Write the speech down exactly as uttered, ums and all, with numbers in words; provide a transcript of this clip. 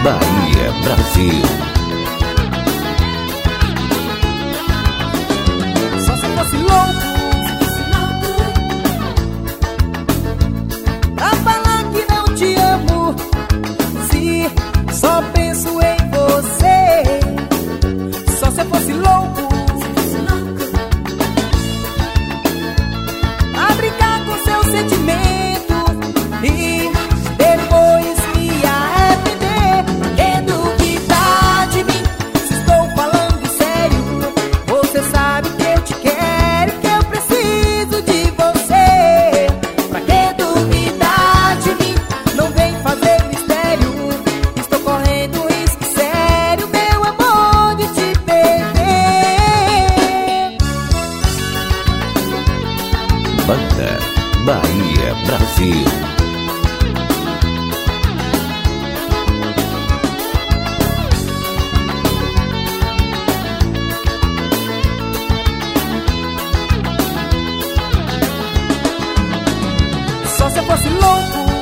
Bahia, Brasil. Só se fosse louco pra falar que não te amo, se só penso em você. Só se eu fosse louco a brincar com seus sentimentos e depois me arrepender. Que duvidar de mim se estou falando sério? Você sabe que eu te quero, que eu preciso de você. Pra que duvidar de mim? Não vem fazer mistério. Estou correndo risco sério, meu amor, de te perder. Banda Bahia, Brasil. Só se eu fosse louco